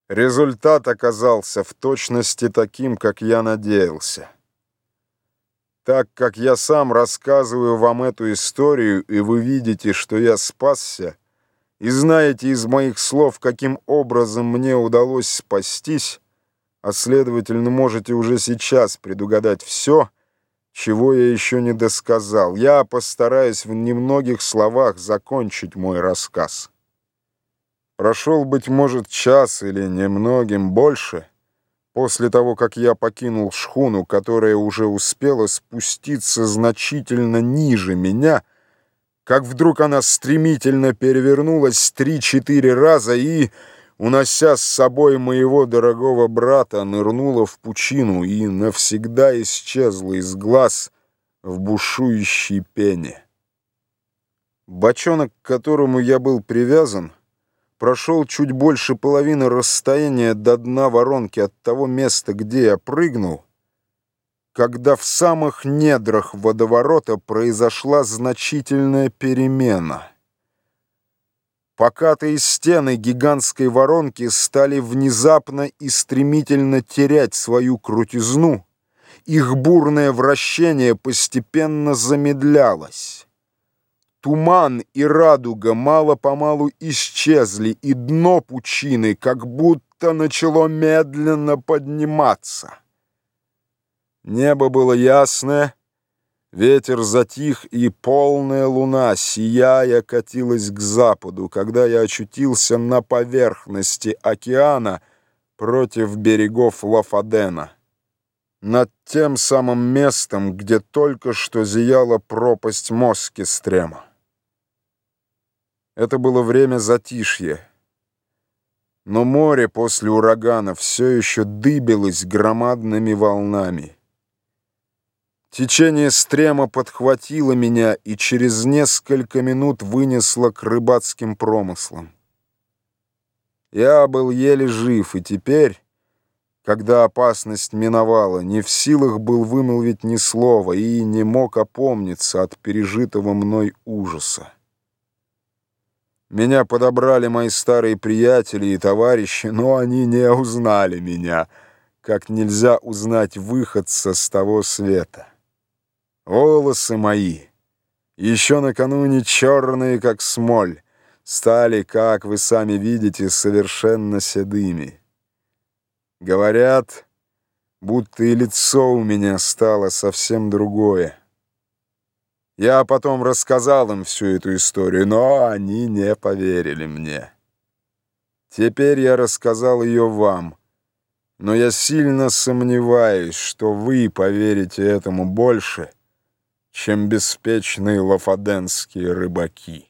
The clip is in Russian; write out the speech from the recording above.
Результат оказался в точности таким, как я надеялся. Так как я сам рассказываю вам эту историю, и вы видите, что я спасся, и знаете из моих слов, каким образом мне удалось спастись, а следовательно, можете уже сейчас предугадать все, чего я еще не досказал, я постараюсь в немногих словах закончить мой рассказ. Прошел, быть может, час или немногим больше после того, как я покинул шхуну, которая уже успела спуститься значительно ниже меня, как вдруг она стремительно перевернулась 3-4 раза и, унося с собой моего дорогого брата, нырнула в пучину и навсегда исчезла из глаз в бушующей пене. Бочонок, к которому я был привязан, прошел чуть больше половины расстояния до дна воронки от того места, где я прыгнул, когда в самых недрах водоворота произошла значительная перемена. Покатые стены гигантской воронки стали внезапно и стремительно терять свою крутизну, их бурное вращение постепенно замедлялось. Туман и радуга мало-помалу исчезли, и дно пучины как будто начало медленно подниматься. Небо было ясное, ветер затих, и полная луна, сияя, катилась к западу, когда я очутился на поверхности океана против берегов Лофодена, над тем самым местом, где только что зияла пропасть Москестрема. Это было время затишья, но море после урагана все еще дыбилось громадными волнами. Течение стрема подхватило меня и через несколько минут вынесло к рыбацким промыслам. Я был еле жив, и теперь, когда опасность миновала, не в силах был вымолвить ни слова и не мог опомниться от пережитого мной ужаса. Меня подобрали мои старые приятели и товарищи, но они не узнали меня, как нельзя узнать выходца с того света. Волосы мои, еще накануне черные, как смоль, стали, как вы сами видите, совершенно седыми. Говорят, будто и лицо у меня стало совсем другое. Я потом рассказал им всю эту историю, но они не поверили мне. Теперь я рассказал ее вам, но я сильно сомневаюсь, что вы поверите этому больше, чем беспечные лофоденские рыбаки.